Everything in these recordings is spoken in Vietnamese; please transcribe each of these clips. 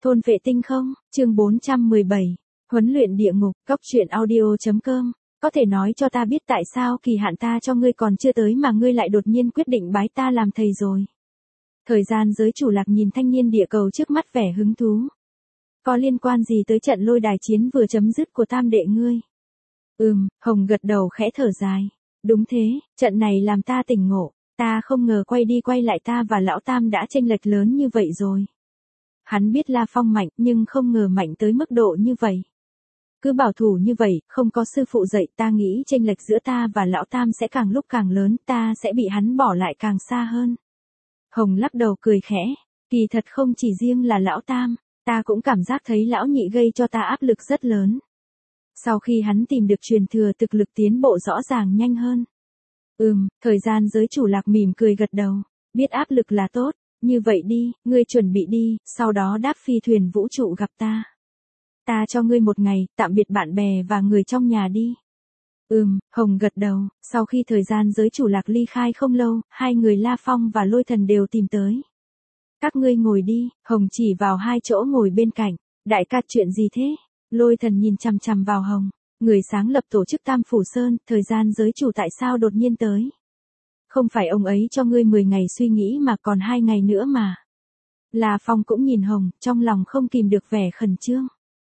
Thôn vệ tinh không, chương 417, huấn luyện địa ngục, cóc truyện audio.com, có thể nói cho ta biết tại sao kỳ hạn ta cho ngươi còn chưa tới mà ngươi lại đột nhiên quyết định bái ta làm thầy rồi. Thời gian giới chủ Lạc nhìn thanh niên địa cầu trước mắt vẻ hứng thú. Có liên quan gì tới trận lôi đài chiến vừa chấm dứt của tam đệ ngươi? Hồng gật đầu khẽ thở dài. Đúng thế, trận này làm ta tỉnh ngộ, ta không ngờ quay đi quay lại ta và lão tam đã chênh lệch lớn như vậy rồi. Hắn biết La Phong mạnh nhưng không ngờ mạnh tới mức độ như vậy. Cứ bảo thủ như vậy, không có sư phụ dạy ta nghĩ chênh lệch giữa ta và lão tam sẽ càng lúc càng lớn, ta sẽ bị hắn bỏ lại càng xa hơn. Hồng lắc đầu cười khẽ, kỳ thật không chỉ riêng là lão tam, ta cũng cảm giác thấy lão nhị gây cho ta áp lực rất lớn. Sau khi hắn tìm được truyền thừa thực lực tiến bộ rõ ràng nhanh hơn. Thời gian giới chủ Lạc mỉm cười gật đầu, biết áp lực là tốt, như vậy đi, ngươi chuẩn bị đi, sau đó đáp phi thuyền vũ trụ gặp ta. Ta cho ngươi một ngày, tạm biệt bạn bè và người trong nhà đi. Hồng gật đầu, sau khi thời gian giới chủ Lạc ly khai không lâu, hai người La Phong và Lôi Thần đều tìm tới. Các ngươi ngồi đi, Hồng chỉ vào hai chỗ ngồi bên cạnh, đại ca chuyện gì thế? Lôi Thần nhìn chằm chằm vào Hồng, người sáng lập tổ chức Tam Phủ Sơn, thời gian giới chủ tại sao đột nhiên tới? Không phải ông ấy cho ngươi 10 ngày suy nghĩ mà còn 2 ngày nữa mà. La Phong cũng nhìn Hồng, trong lòng không kìm được vẻ khẩn trương.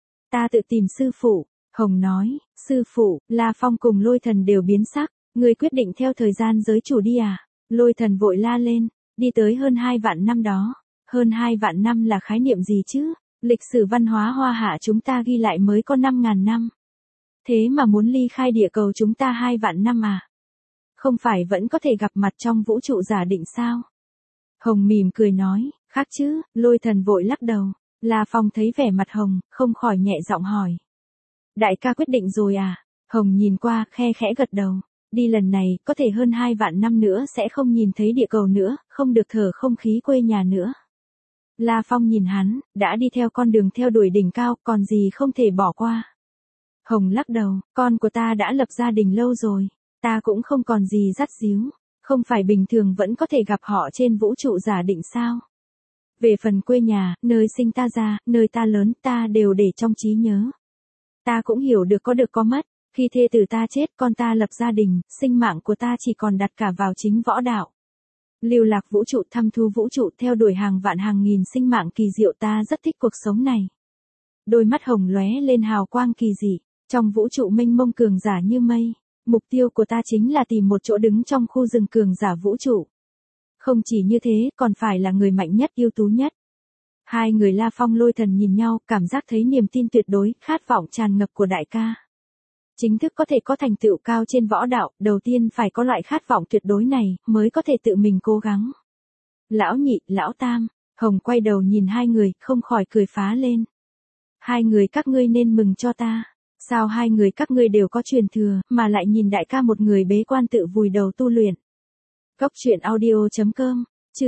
Ta tự tìm sư phụ, Hồng nói, sư phụ, La Phong cùng Lôi Thần đều biến sắc, ngươi quyết định theo thời gian giới chủ đi à? Lôi Thần vội la lên, đi tới hơn 2 vạn năm đó. Hơn 2 vạn năm là khái niệm gì chứ? Lịch sử văn hóa Hoa Hạ chúng ta ghi lại mới có 5.000 năm. Thế mà muốn ly khai địa cầu chúng ta 2 vạn năm à? Không phải vẫn có thể gặp mặt trong vũ trụ giả định sao? Hồng mỉm cười nói, khác chứ, Lôi Thần vội lắc đầu. La Phong thấy vẻ mặt Hồng, không khỏi nhẹ giọng hỏi. Đại ca quyết định rồi à? Hồng nhìn qua, khe khẽ gật đầu. Đi lần này, có thể hơn 2 vạn năm nữa sẽ không nhìn thấy địa cầu nữa, không được thở không khí quê nhà nữa. La Phong nhìn hắn, đã đi theo con đường theo đuổi đỉnh cao, còn gì không thể bỏ qua. Hồng lắc đầu, con của ta đã lập gia đình lâu rồi, ta cũng không còn gì dắt díu, không phải bình thường vẫn có thể gặp họ trên vũ trụ giả định sao. Về phần quê nhà, nơi sinh ta ra, nơi ta lớn, ta đều để trong trí nhớ. Ta cũng hiểu được có được có mất, khi thê tử ta chết, con ta lập gia đình, sinh mạng của ta chỉ còn đặt cả vào chính võ đạo. Lưu lạc vũ trụ, thăm thu vũ trụ, theo đuổi hàng vạn hàng nghìn sinh mạng kỳ diệu, ta rất thích cuộc sống này. Đôi mắt Hồng lóe lên hào quang kỳ dị, trong vũ trụ mênh mông cường giả như mây, mục tiêu của ta chính là tìm một chỗ đứng trong khu rừng cường giả vũ trụ. Không chỉ như thế, còn phải là người mạnh nhất, ưu tú nhất. Hai người La Phong Lôi Thần nhìn nhau, cảm giác thấy niềm tin tuyệt đối, khát vọng tràn ngập của đại ca. Chính thức có thể có thành tựu cao trên võ đạo, đầu tiên phải có loại khát vọng tuyệt đối này, mới có thể tự mình cố gắng. Lão nhị, lão tam, Hồng quay đầu nhìn hai người, không khỏi cười phá lên. Hai người các ngươi nên mừng cho ta. Sao hai người các ngươi đều có truyền thừa, mà lại nhìn đại ca một người bế quan tự vùi đầu tu luyện. Cóc truyện audio.com,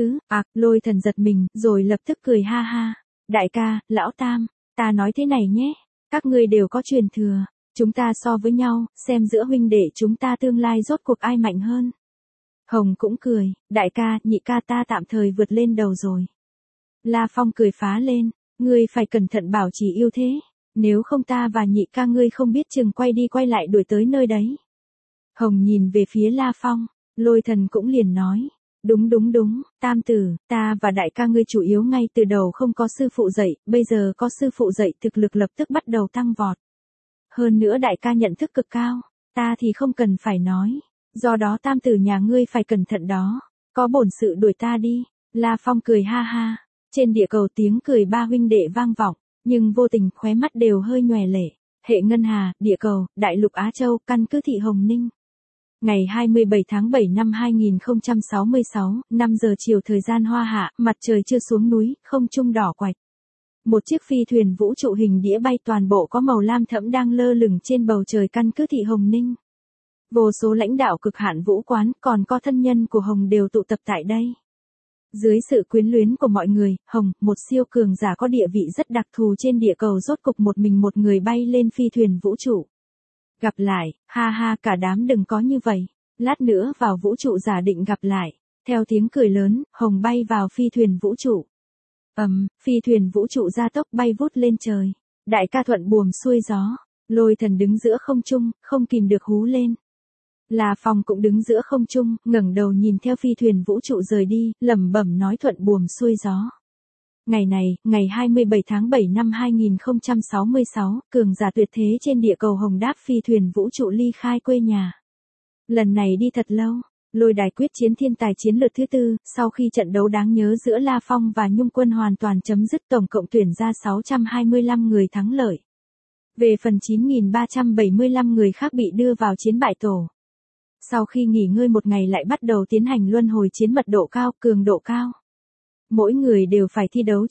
Lôi Thần giật mình, rồi lập tức cười ha ha. Đại ca, lão tam, ta nói thế này nhé, các ngươi đều có truyền thừa. Chúng ta so với nhau, xem giữa huynh đệ chúng ta tương lai rốt cuộc ai mạnh hơn. Hồng cũng cười, đại ca, nhị ca ta tạm thời vượt lên đầu rồi. La Phong cười phá lên, ngươi phải cẩn thận bảo trì yêu thế, nếu không ta và nhị ca ngươi không biết chừng quay đi quay lại đuổi tới nơi đấy. Hồng nhìn về phía La Phong, Lôi Thần cũng liền nói, đúng, tam tử, ta và đại ca ngươi chủ yếu ngay từ đầu không có sư phụ dạy, bây giờ có sư phụ dạy thực lực lập tức bắt đầu tăng vọt. Hơn nữa đại ca nhận thức cực cao, ta thì không cần phải nói, do đó tam tử nhà ngươi phải cẩn thận đó, có bổn sự đuổi ta đi. La Phong cười ha ha, trên địa cầu tiếng cười ba huynh đệ vang vọng, nhưng vô tình khóe mắt đều hơi nhòe lệ. Hệ Ngân Hà, địa cầu, Đại lục Á Châu, căn cứ thị Hồng Ninh. Ngày 27 tháng 7 năm 2066, 5 giờ chiều thời gian Hoa Hạ, mặt trời chưa xuống núi, không trung đỏ quạch. Một chiếc phi thuyền vũ trụ hình đĩa bay toàn bộ có màu lam thẫm đang lơ lửng trên bầu trời căn cứ thị Hồng Ninh. Vô số lãnh đạo cực hạn vũ quán, còn có thân nhân của Hồng đều tụ tập tại đây. Dưới sự quyến luyến của mọi người, Hồng, một siêu cường giả có địa vị rất đặc thù trên địa cầu rốt cục một mình một người bay lên phi thuyền vũ trụ. Gặp lại, ha ha cả đám đừng có như vậy, lát nữa vào vũ trụ giả định gặp lại. Theo tiếng cười lớn, Hồng bay vào phi thuyền vũ trụ. Phi thuyền vũ trụ gia tốc bay vút lên trời. Đại ca thuận buồm xuôi gió. Lôi Thần đứng giữa không trung, không kìm được hú lên. La Phong cũng đứng giữa không trung, ngẩng đầu nhìn theo phi thuyền vũ trụ rời đi, lẩm bẩm nói thuận buồm xuôi gió. Ngày này, ngày 27 tháng 7 năm 2066, cường giả tuyệt thế trên địa cầu Hồng đáp phi thuyền vũ trụ ly khai quê nhà. Lần này đi thật lâu, Lôi đài quyết chiến thiên tài chiến lược thứ tư, sau khi trận đấu đáng nhớ giữa La Phong và Nhung Quân hoàn toàn chấm dứt, tổng cộng tuyển ra 625 người thắng lợi. Về phần 9.375 người khác bị đưa vào chiến bại tổ. Sau khi nghỉ ngơi một ngày lại bắt đầu tiến hành luân hồi chiến mật độ cao, cường độ cao. Mỗi người đều phải thi đấu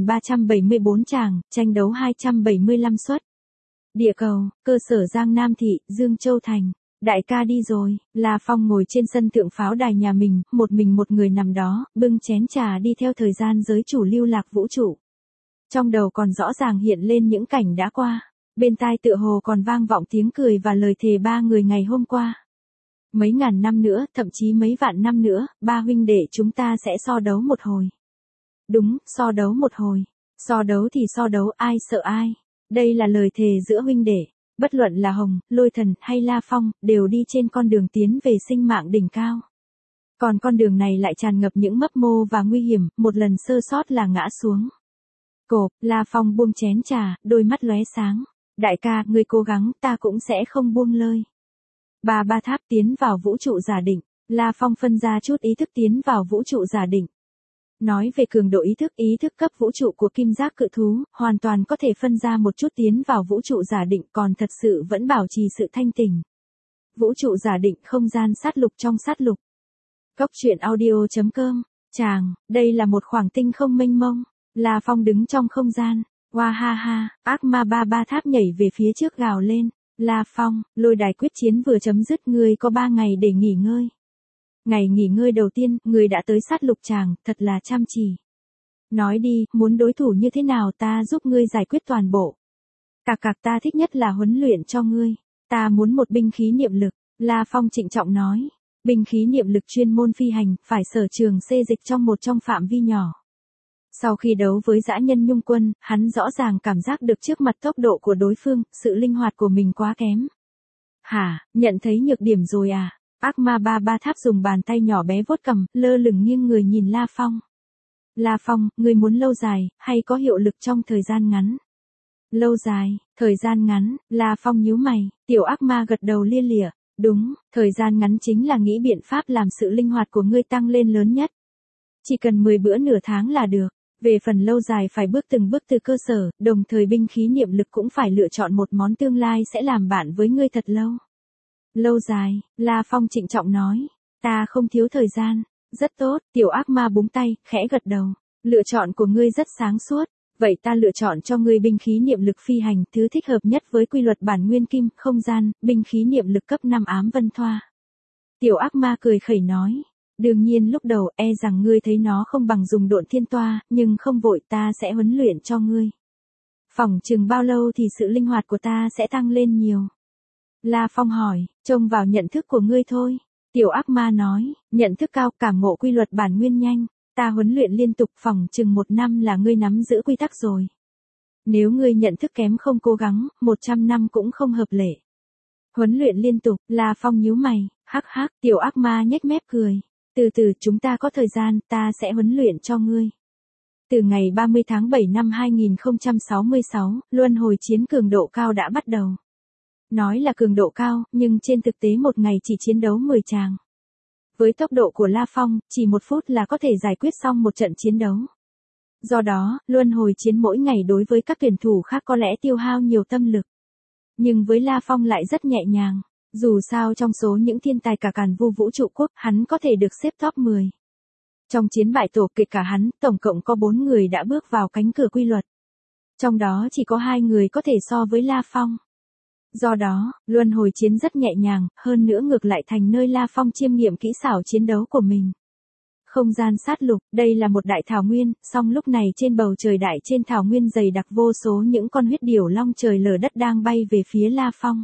9.374 tràng, tranh đấu 275 suất. Địa cầu, cơ sở Giang Nam Thị, Dương Châu Thành. Đại ca đi rồi, La Phong ngồi trên sân thượng pháo đài nhà mình, một mình một người nằm đó, bưng chén trà đi theo thời gian giới chủ lưu lạc vũ trụ. Trong đầu còn rõ ràng hiện lên những cảnh đã qua, bên tai tựa hồ còn vang vọng tiếng cười và lời thề ba người ngày hôm qua. Mấy ngàn năm nữa, thậm chí mấy vạn năm nữa, ba huynh đệ chúng ta sẽ so đấu một hồi. Đúng, so đấu một hồi. So đấu thì so đấu, ai sợ ai. Đây là lời thề giữa huynh đệ. Bất luận là Hồng, Lôi Thần hay La Phong, đều đi trên con đường tiến về sinh mạng đỉnh cao. Còn con đường này lại tràn ngập những mấp mô và nguy hiểm, một lần sơ sót là ngã xuống. Cộp, La Phong buông chén trà, đôi mắt lóe sáng. Đại ca, ngươi cố gắng, ta cũng sẽ không buông lơi. Ba tháp tiến vào vũ trụ giả định. La Phong phân ra chút ý thức tiến vào vũ trụ giả định. Nói về cường độ ý thức cấp vũ trụ của kim giác cự thú, hoàn toàn có thể phân ra một chút tiến vào vũ trụ giả định, còn thật sự vẫn bảo trì sự thanh tỉnh. Vũ trụ giả định, không gian sát lục trong sát lục. Cốc truyện audio.com. Chàng, đây là một khoảng tinh không mênh mông. La Phong đứng trong không gian. Hoa ha ha, ác ma ba tháp nhảy về phía trước gào lên. La Phong, lôi đài quyết chiến vừa chấm dứt, ngươi có 3 ngày để nghỉ ngơi. Ngày nghỉ ngơi đầu tiên, người đã tới sát lục tràng, thật là chăm chỉ. Nói đi, muốn đối thủ như thế nào, ta giúp ngươi giải quyết toàn bộ. Cạc ta thích nhất là huấn luyện cho ngươi. Ta muốn một binh khí niệm lực. La Phong trịnh trọng nói. Binh khí niệm lực chuyên môn phi hành, phải sở trường xê dịch trong phạm vi nhỏ. Sau khi đấu với dã nhân Nhung Quân, hắn rõ ràng cảm giác được trước mặt tốc độ của đối phương, sự linh hoạt của mình quá kém. Hả, nhận thấy nhược điểm rồi à? Ác ma ba tháp dùng bàn tay nhỏ bé vuốt cầm, lơ lửng nghiêng người nhìn La Phong. La Phong, ngươi muốn lâu dài, hay có hiệu lực trong thời gian ngắn? Lâu dài, thời gian ngắn, La Phong nhíu mày, tiểu ác ma gật đầu lia lịa. Đúng, thời gian ngắn chính là nghĩ biện pháp làm sự linh hoạt của ngươi tăng lên lớn nhất. Chỉ cần 10 bữa nửa tháng là được. Về phần lâu dài phải bước từng bước từ cơ sở, đồng thời binh khí niệm lực cũng phải lựa chọn một món tương lai sẽ làm bạn với ngươi thật lâu. Lâu dài, La Phong trịnh trọng nói. Ta không thiếu thời gian. Rất tốt, tiểu ác ma búng tay, khẽ gật đầu. Lựa chọn của ngươi rất sáng suốt. Vậy ta lựa chọn cho ngươi binh khí niệm lực phi hành, thứ thích hợp nhất với quy luật bản nguyên kim, không gian, binh khí niệm lực cấp 5 ám vân thoa. Tiểu ác ma cười khẩy nói. Đương nhiên lúc đầu e rằng ngươi thấy nó không bằng dùng độn thiên toa, nhưng không vội, ta sẽ huấn luyện cho ngươi. Phỏng chừng bao lâu thì sự linh hoạt của ta sẽ tăng lên nhiều. La Phong hỏi, trông vào nhận thức của ngươi thôi. Tiểu ác ma nói, nhận thức cao, cảm ngộ quy luật bản nguyên nhanh. Ta huấn luyện liên tục, phỏng chừng 1 năm là ngươi nắm giữ quy tắc rồi. Nếu ngươi nhận thức kém không cố gắng, 100 năm cũng không hợp lệ. Huấn luyện liên tục, La Phong nhíu mày, hắc, tiểu ác ma nhếch mép cười. Từ từ, chúng ta có thời gian, ta sẽ huấn luyện cho ngươi. Từ ngày 30 tháng 7 năm 2066, luân hồi chiến cường độ cao đã bắt đầu. Nói là cường độ cao, nhưng trên thực tế một ngày chỉ chiến đấu 10 tràng. Với tốc độ của La Phong, chỉ 1 phút là có thể giải quyết xong một trận chiến đấu. Do đó, luân hồi chiến mỗi ngày đối với các tuyển thủ khác có lẽ tiêu hao nhiều tâm lực. Nhưng với La Phong lại rất nhẹ nhàng. Dù sao trong số những thiên tài cả càn vô vũ trụ quốc, hắn có thể được xếp top 10. Trong chiến bại tổ kể cả hắn, tổng cộng có 4 người đã bước vào cánh cửa quy luật. Trong đó chỉ có 2 người có thể so với La Phong. Do đó, luân hồi chiến rất nhẹ nhàng, hơn nữa ngược lại thành nơi La Phong chiêm nghiệm kỹ xảo chiến đấu của mình. Không gian sát lục, đây là một đại thảo nguyên, song lúc này trên bầu trời đại trên thảo nguyên dày đặc vô số những con huyết điểu long trời lở đất đang bay về phía La Phong.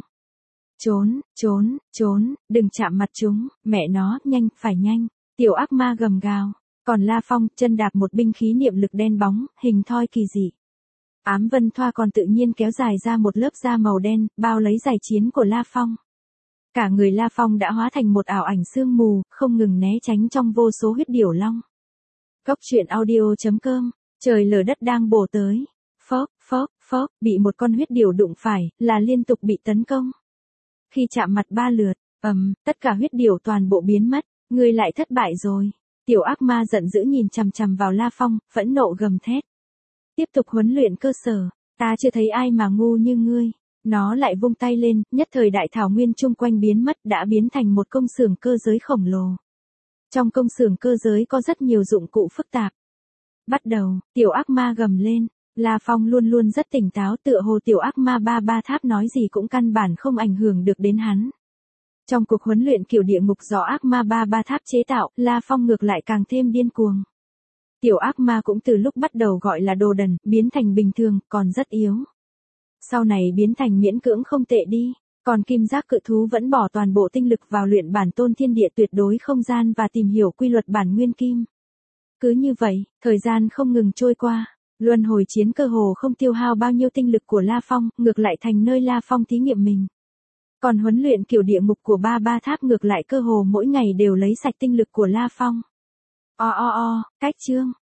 Trốn, đừng chạm mặt chúng, mẹ nó, nhanh, phải nhanh. Tiểu ác ma gầm gào. Còn La Phong, chân đạp một binh khí niệm lực đen bóng, hình thoi kỳ dị. Ám vân thoa còn tự nhiên kéo dài ra một lớp da màu đen, bao lấy giày chiến của La Phong. Cả người La Phong đã hóa thành một ảo ảnh sương mù, không ngừng né tránh trong vô số huyết điểu long. Cốc truyện audio.com, trời lở đất đang bổ tới. Phốc, bị một con huyết điểu đụng phải, là liên tục bị tấn công. Khi chạm mặt 3 lượt, tất cả huyết điểu toàn bộ biến mất, ngươi lại thất bại rồi. Tiểu ác ma giận dữ nhìn chằm chằm vào La Phong, phẫn nộ gầm thét. Tiếp tục huấn luyện cơ sở, ta chưa thấy ai mà ngu như ngươi. Nó lại vung tay lên, nhất thời đại thảo nguyên chung quanh biến mất đã biến thành một công xưởng cơ giới khổng lồ. Trong công xưởng cơ giới có rất nhiều dụng cụ phức tạp. Bắt đầu, tiểu ác ma gầm lên, La Phong luôn luôn rất tỉnh táo tựa hồ tiểu ác ma ba tháp nói gì cũng căn bản không ảnh hưởng được đến hắn. Trong cuộc huấn luyện kiểu địa ngục do ác ma ba tháp chế tạo, La Phong ngược lại càng thêm điên cuồng. Tiểu ác ma cũng từ lúc bắt đầu gọi là đồ đần, biến thành bình thường, còn rất yếu. Sau này biến thành miễn cưỡng không tệ đi, còn kim giác cự thú vẫn bỏ toàn bộ tinh lực vào luyện bản tôn thiên địa tuyệt đối không gian và tìm hiểu quy luật bản nguyên kim. Cứ như vậy, thời gian không ngừng trôi qua, luân hồi chiến cơ hồ không tiêu hao bao nhiêu tinh lực của La Phong, ngược lại thành nơi La Phong thí nghiệm mình. Còn huấn luyện kiểu địa ngục của ba tháp ngược lại cơ hồ mỗi ngày đều lấy sạch tinh lực của La Phong. Cách chương